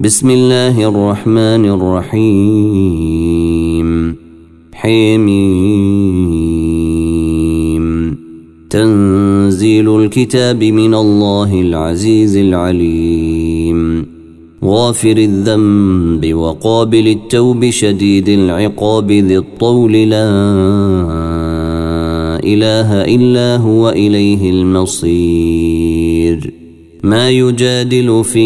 بسم الله الرحمن الرحيم. حميم. تنزيل الكتاب من الله العزيز العليم، غافر الذنب وقابل التوب شديد العقاب ذي الطول، لا إله إلا هو إليه المصير. ما يجادل في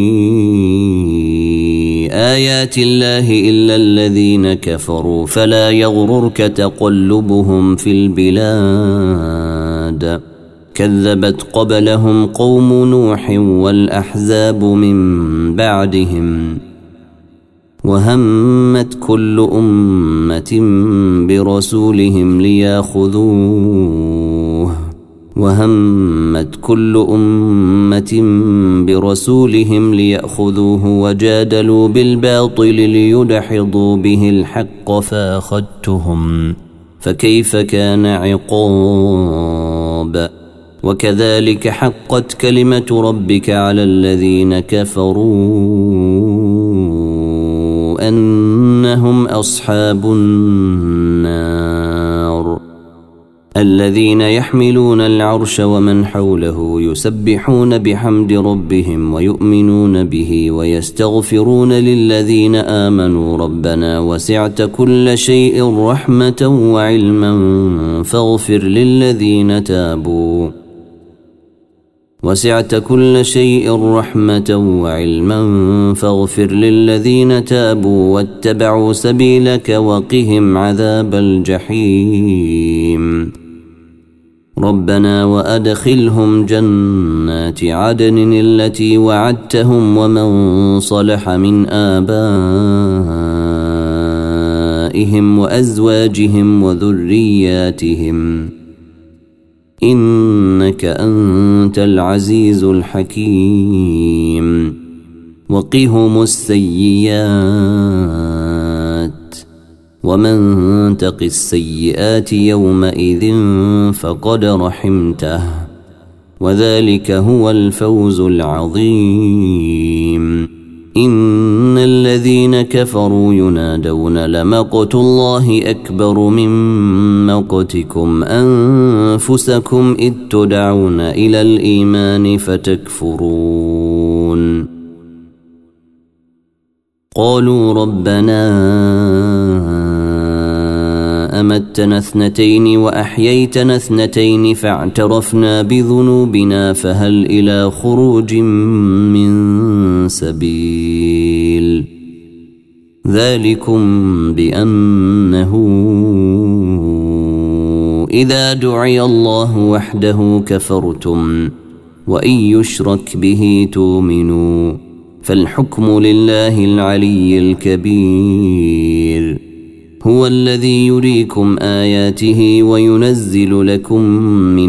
آيات الله إلا الذين كفروا، فلا يغررك تقلبهم في البلاد. كذبت قبلهم قوم نوح والأحزاب من بعدهم، وهمت كل أمة برسولهم ليأخذوه وجادلوا بالباطل ليدحضوا به الحق فأخذتهم، فكيف كان عقاب. وكذلك حقت كلمة ربك على الذين كفروا أنهم أصحاب النار. الذين يحملون العرش ومن حوله يسبحون بحمد ربهم ويؤمنون به ويستغفرون للذين آمنوا ربنا وسعت كل شيء رحمة وعلما فاغفر للذين تابوا واتبعوا سبيلك وقهم عذاب الجحيم. ربنا وأدخلهم جنات عدن التي وعدتهم ومن صلح من آبائهم وأزواجهم وذرياتهم، إنك أنت العزيز الحكيم. وقهم السيئات، ومن تق السيئات يومئذ فقد رحمته، وذلك هو الفوز العظيم. إن الذين كفروا ينادون لمقت الله أكبر من مقتكم أنفسكم إذ تدعون إلى الإيمان فتكفرون. قالوا ربنا أمتنا اثنتين وأحييتنا اثنتين فاعترفنا بذنوبنا فهل إلى خروج من سبيل. ذلكم بأنه إذا دعي الله وحده كفرتم، وإن يشرك به تؤمنوا، فالحكم لله العلي الكبير. هو الذي يريكم آياته وينزل لكم من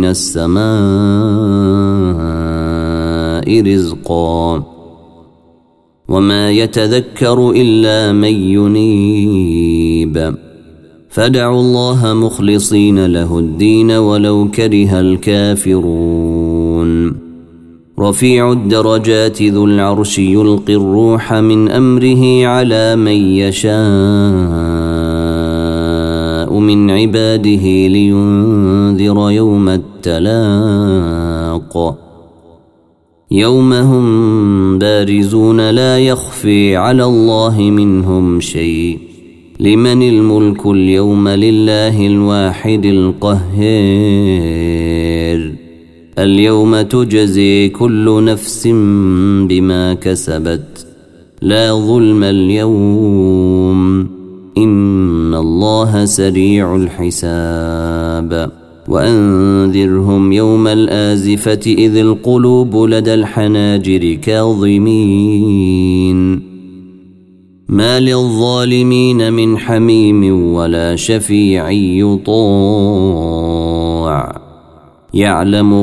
السماء رزقا، وما يتذكر إلا من ينيب. فادعوا الله مخلصين له الدين ولو كره الكافرون. رفيع الدرجات ذو العرش يلقي الروح من أمره على من يشاء من عباده لينذر يوم التلاق. يوم هم بارزون لا يخفي على الله منهم شيء. لمن الملك اليوم لله الواحد القهار. اليوم تجزي كل نفس بما كسبت، لا ظلم اليوم، إن الله سريع الحساب. وأنذرهم يوم الآزفة إذ القلوب لدى الحناجر كاظمين، ما للظالمين من حميم ولا شفيع يطاع. يعلم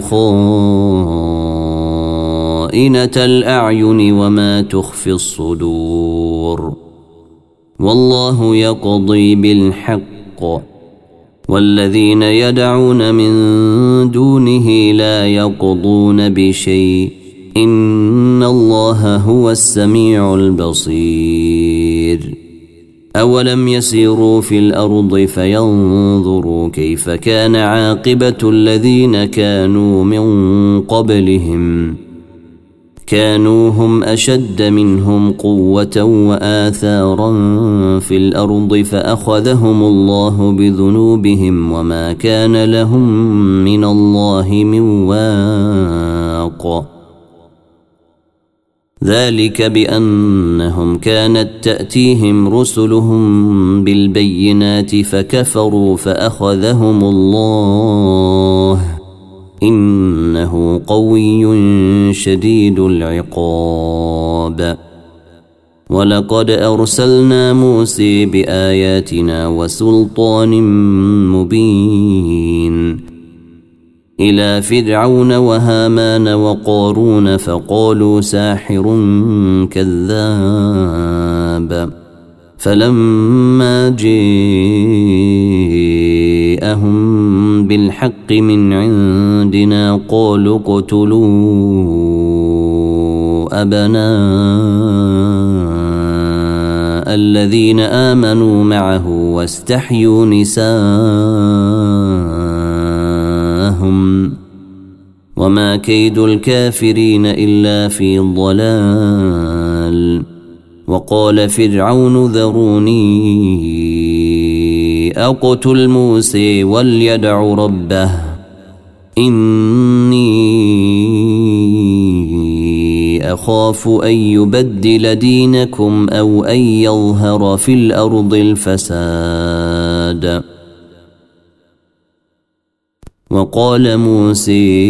خائنة الأعين وما تخفي الصدور. والله يقضي بالحق، والذين يدعون من دونه لا يقضون بشيء إن الله هو السميع البصير أولم يسيروا في الأرض فينظروا كيف كان عاقبة الذين كانوا من قبلهم كانوا هم أشد منهم قوة وآثارا في الأرض فأخذهم الله بذنوبهم وما كان لهم من الله من واق ذلك بأنهم كانت تأتيهم رسلهم بالبينات فكفروا فأخذهم الله إنه قوي شديد العقاب ولقد أرسلنا موسى بآياتنا وسلطان مبين إلى فرعون وهامان وقارون فقالوا ساحر كذاب فلما جاءهم بالحق من عندنا قالوا اقتلوا أبناء الذين آمنوا معه واستحيوا نساءهم وما كيد الكافرين إلا في ضلال وقال فرعون ذروني أقتل موسى وليدع ربه إني أخاف أن يبدل دينكم أو أن يظهر في الأرض الفساد وقال موسى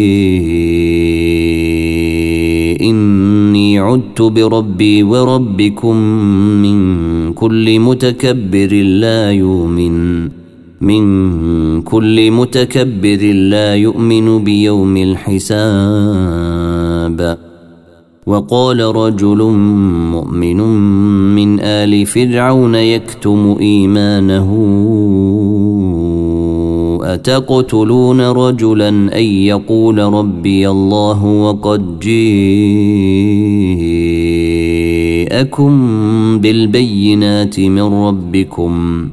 إني عدت بربي وربكم من كل متكبر لا يؤمن بيوم الحساب وقال رجل مؤمن من آل فرعون يكتم إيمانه أتقتلون رجلا أن يقول ربي الله وقد جاءكم بالبينات من ربكم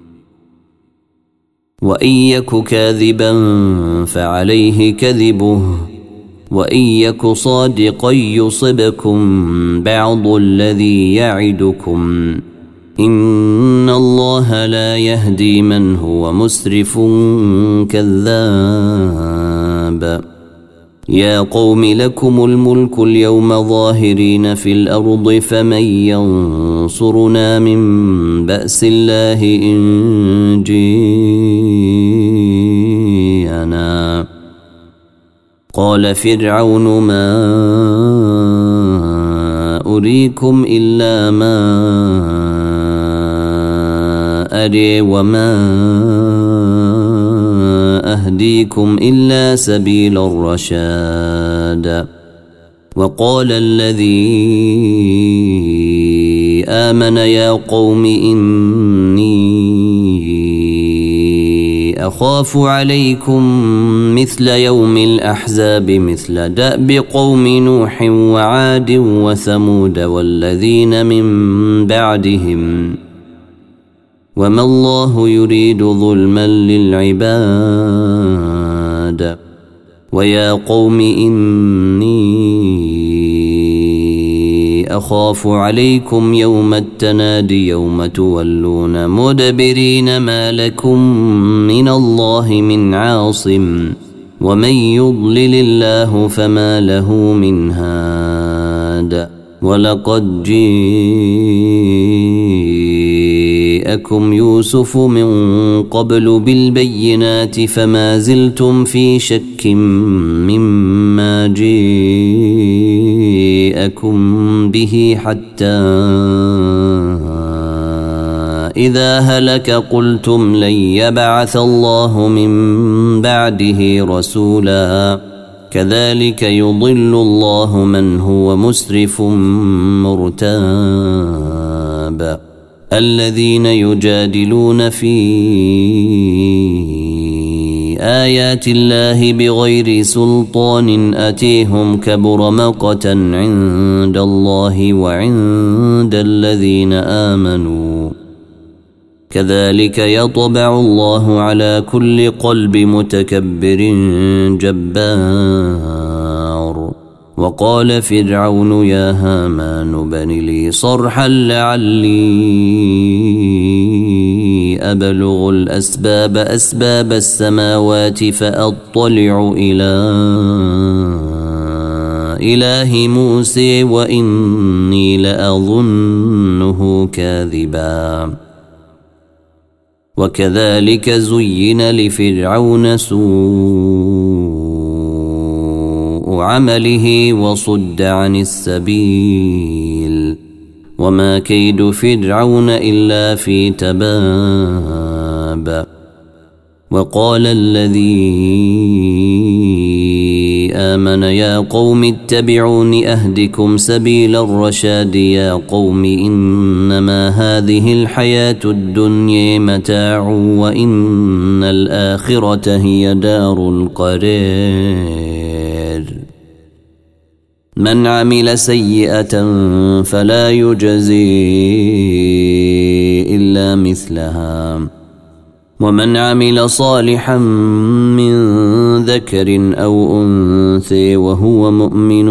وإن يك كاذبا فعليه كذبه وإن يك صادقا يصبكم بعض الذي يعدكم إن الله لا يهدي من هو مسرف كذاب يا قوم لكم الملك اليوم ظاهرين في الأرض فمن ينصرنا من بأس الله إن جيءنا قال فرعون ما أريكم إلا ما أري وما أهديكم إلا سبيل الرشاد وقال الذي آمن يا قوم إني أخاف عليكم مثل يوم الأحزاب مثل دأب قوم نوح وعاد وثمود والذين من بعدهم وما الله يريد ظلما للعباد ويا قوم إني أخاف عليكم يوم التناد يوم تولون مدبرين ما لكم من الله من عاصم ومن يضلل الله فما له من هاد ولقد جاءكم يوسف من قبل بالبينات فما زلتم في شك مما جاءكم به حتى إذا هلك قلتم لن يبعث الله من بعده رسولا كذلك يضل الله من هو مسرف مرتاب الذين يجادلون في بآيات الله بغير سلطان أتيهم كبر مقتا عند الله وعند الذين آمنوا كذلك يطبع الله على كل قلب متكبر جبار. وقال فرعون يا هامان بن لي صرحا لعلي أبلغ أسباب السماوات فأطلع إلى إله موسى وإني لأظنه كاذبا. وكذلك زين لفرعون سوء عمله وصد عن السبيل وما كيد فرعون إلا في تباب. وقال الذي آمن يا قوم اتبعون أهدكم سبيل الرشاد. يا قوم إنما هذه الحياة الدنيا متاع وإن الآخرة هي دار القرار. من عمل سيئة فلا يجزي إلا مثلها ومن عمل صالحا من ذكر أو أنثى وهو مؤمن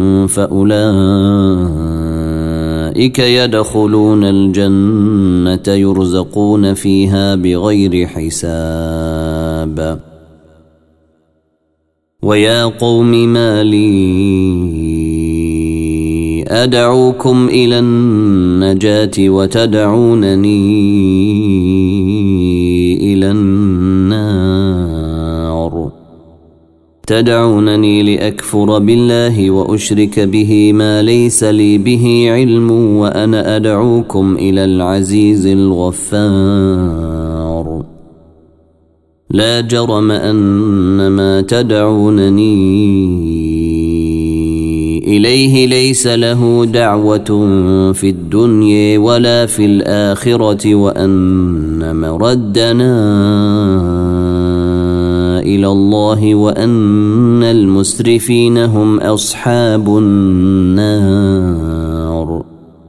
فأولئك يدخلون الجنة يرزقون فيها بغير حساب. ويا قوم ما لي أدعوكم إلى النجاة وتدعونني إلى النار. تدعونني لأكفر بالله وأشرك به ما ليس لي به علم وأنا أدعوكم إلى العزيز الغفار. لا جرم أن ما تدعونني إليه ليس له دعوة في الدنيا ولا في الآخرة وأن مردنا إلى الله وأن المسرفين هم أصحاب النار.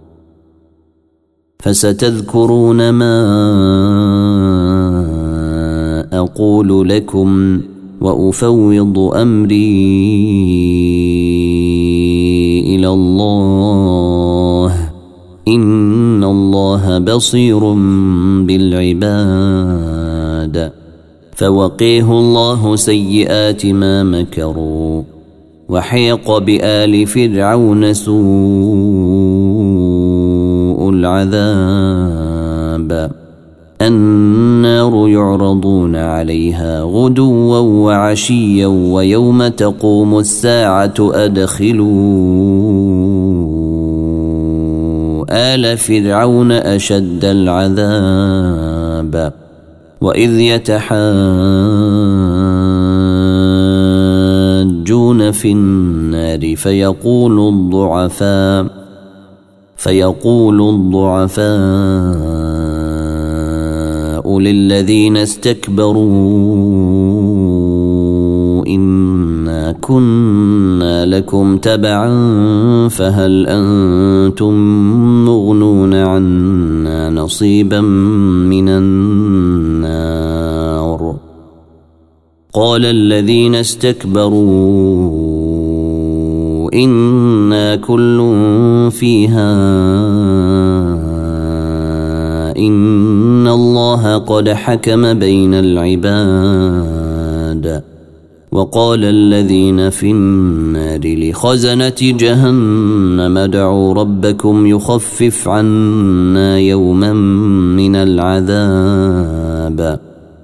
فستذكرون ما أقول لكم وأفوض أمري إلى الله إن الله بصير بالعباد. فوقيه الله سيئات ما مكروا وحيق بآل فرعون سوء العذاب. النار يعرضون عليها غدوا وعشيا ويوم تقوم الساعة أدخلوا آل فرعون أشد العذاب. وإذ يتحاجون في النار فيقول الضعفاء للذين استكبروا إنا كنا لكم تبعا فهل أنتم مغنون عنا نصيبا من النار. قال الذين استكبروا إنا كل فيها إن الله قد حكم بين العباد. وقال الذين في النار لخزنة جهنم ادعوا ربكم يخفف عنا يوما من العذاب.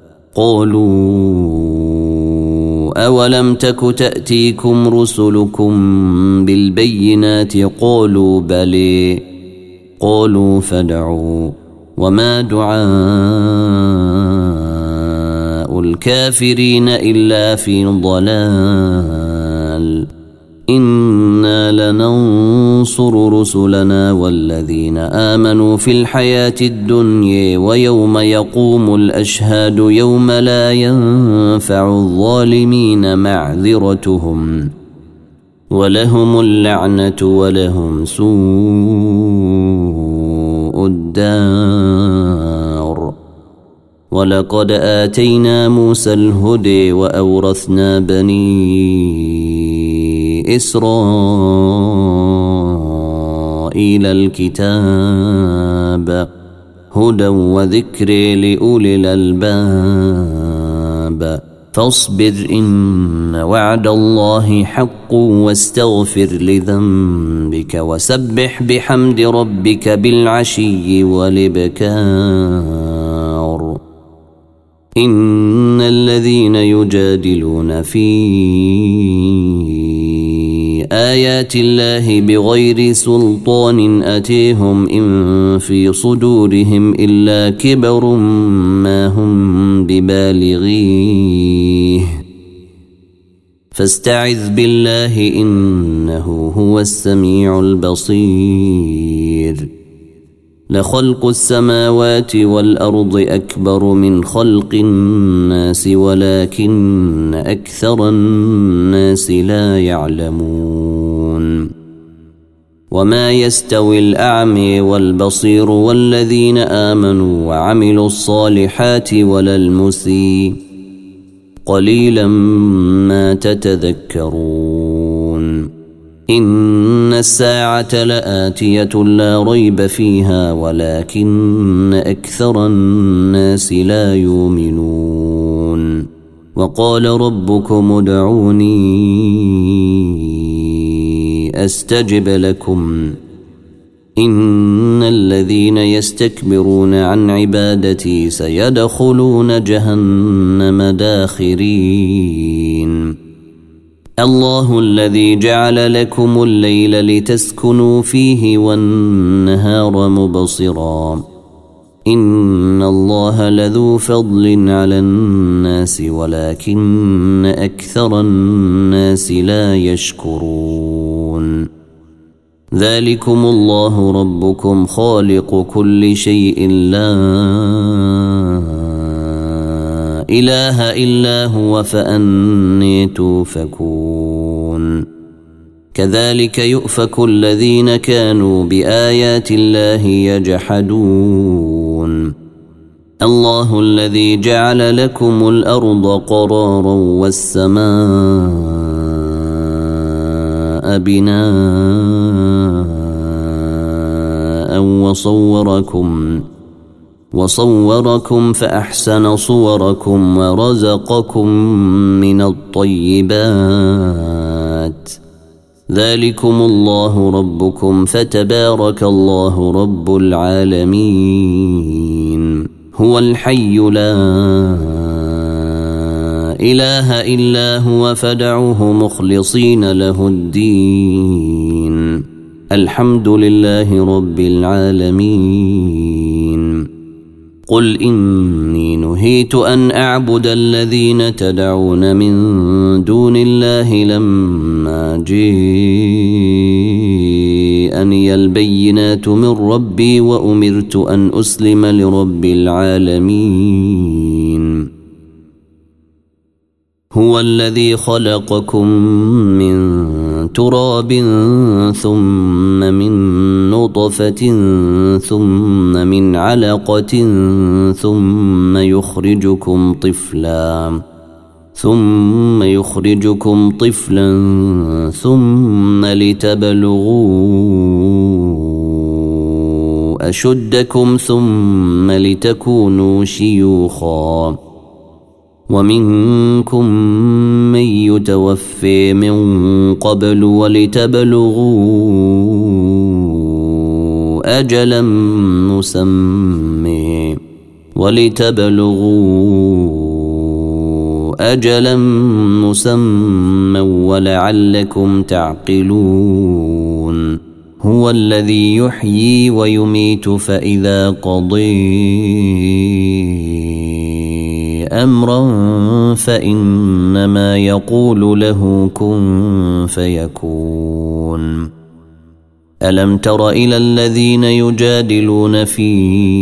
قالوا أولم تك تأتيكم رسلكم بالبينات قالوا بلى قالوا فادعوا وما دعاء الكافرين إلا في ضلال. إنا لننصر رسلنا والذين آمنوا في الحياة الدنيا ويوم يقوم الأشهاد يوم لا ينفع الظالمين معذرتهم ولهم اللعنة ولهم سوء الدار. ولقد آتينا موسى الهدى وأورثنا بني إسرائيل الكتاب هدى وذكر لأولي الألباب. فاصبر إن وعد الله حق واستغفر لذنبك وسبح بحمد ربك بالعشي والإبكار. إن الذين يجادلون في آيات الله بغير سلطان أتيهم إن في صدورهم إلا كبر ما هم ببالغيه فاستعذ بالله إنه هو السميع البصير. لخلق السماوات والأرض أكبر من خلق الناس ولكن أكثر الناس لا يعلمون. وما يستوي الأعمى والبصير والذين آمنوا وعملوا الصالحات ولا المسيء قليلا ما تتذكرون. إن الساعة لآتية لا ريب فيها ولكن أكثر الناس لا يؤمنون. وقال ربكم ادعوني أستجب لكم إن الذين يستكبرون عن عبادتي سيدخلون جهنم داخرين. الله الذي جعل لكم الليل لتسكنوا فيه والنهار مبصرا إن الله لذو فضل على الناس ولكن أكثر الناس لا يشكرون. ذلكم الله ربكم خالق كل شيء لا إله إلا هو فأني توفكون. كذلك يؤفك الذين كانوا بآيات الله يجحدون. الله الذي جعل لكم الأرض قرارا والسماء بناء وصوركم فأحسن صوركم ورزقكم من الطيبات. ذلكم الله ربكم فتبارك الله رب العالمين. هو الحي لا إله إلا هو فادعوه مخلصين له الدين. الحمد لله رب العالمين. قل إني نهيت أن أعبد الذين تدعون من دون الله لما جاءني البينات من ربي وأمرت أن أسلم لرب العالمين. هو الذي خلقكم من تراب ثم من نطفة ثم من علقة ثم يخرجكم طفلا ثم لتبلغوا أشدكم ثم لتكونوا شيوخا ومنكم من يتوفي من قبل ولتبلغوا أجلا مسمى ولعلكم تعقلون. هو الذي يحيي ويميت فإذا قضي أمرا فإنما يقول له كن فيكون. ألم تر إلى الذين يجادلون في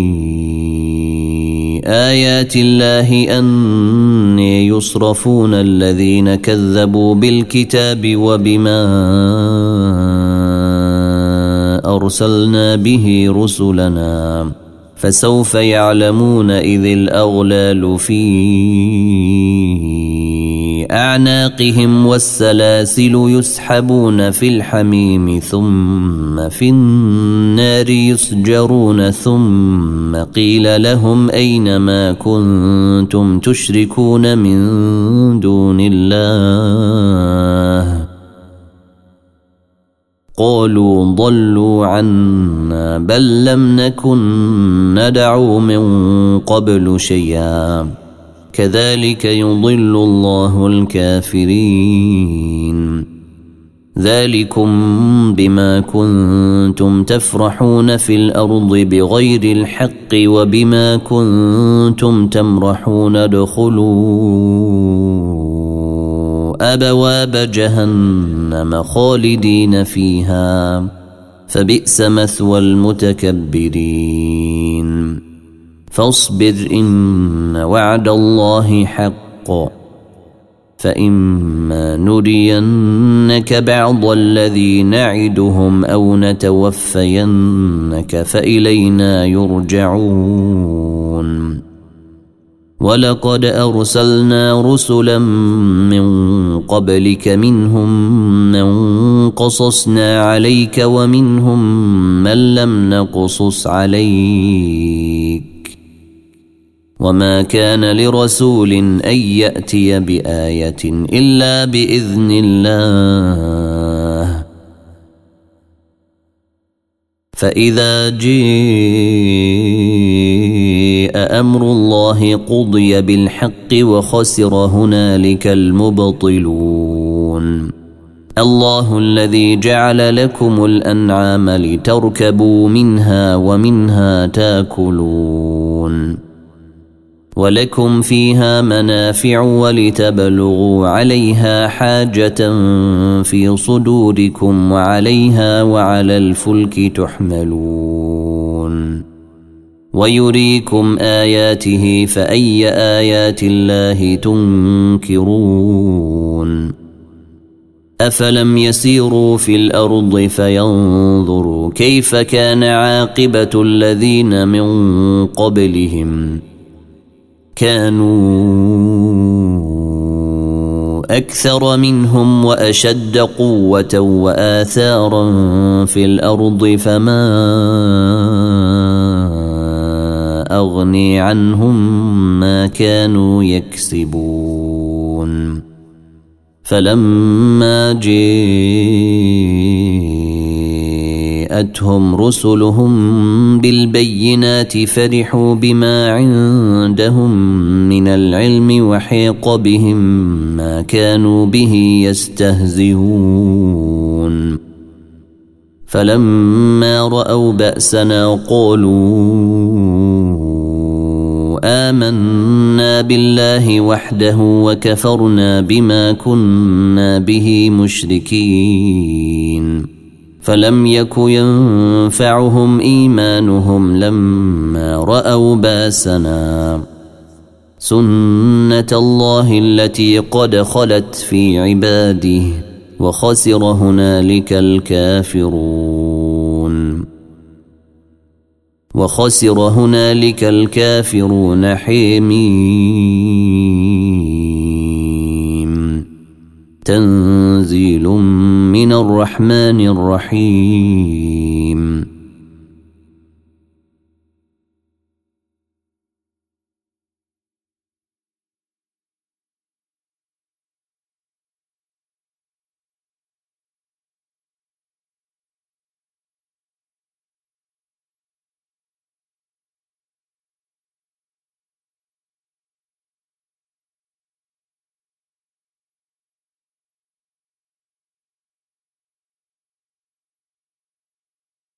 آيات الله أن يصرفون الذين كذبوا بالكتاب وبما أرسلنا به رسلنا فسوف يعلمون إذ الأغلال في أعناقهم والسلاسل يسحبون في الحميم ثم في النار يسجرون ثم قيل لهم أين ما كنتم تشركون من دون الله قالوا ضلوا عنا بل لم نكن ندعو من قبل شيئا كذلك يضل الله الكافرين. ذلكم بما كنتم تفرحون في الأرض بغير الحق وبما كنتم تمرحون ادخلوا أبواب جهنم خالدين فيها فبئس مثوى المتكبرين. فاصبر إن وعد الله حق فإما نرينك بعض الذي نعدهم أو نتوفينك فإلينا يرجعون. ولقد أرسلنا رسلا من قبلك منهم من قصصنا عليك ومنهم من لم نقصص عليك وما كان لرسول أن يأتي بآية إلا بإذن الله فإذا جاء أمر الله قضي بالحق وخسر هنالك المبطلون. الله الذي جعل لكم الأنعام لتركبوا منها ومنها تاكلون ولكم فيها منافع ولتبلغوا عليها حاجة في صدوركم وعليها وعلى الفلك تحملون ويريكم آياته فأي آيات الله تنكرون. أفلم يسيروا في الأرض فينظروا كيف كان عاقبة الذين من قبلهم كانوا أكثر منهم وأشد قوة وآثارا في الأرض فما أغني عنهم ما كانوا يكسبون. فلما جاءتهم رسلهم بالبينات فرحوا بما عندهم من العلم وحيق بهم ما كانوا به يستهزئون. فلما رأوا بأسنا قالوا آمنا بالله وحده وكفرنا بما كنا به مشركين. فلم يك ينفعهم إيمانهم لما رأوا باسنا سنة الله التي قد خلت في عباده وخسر هنالك الكافرون حميم. تنزيل من الرحمن الرحيم.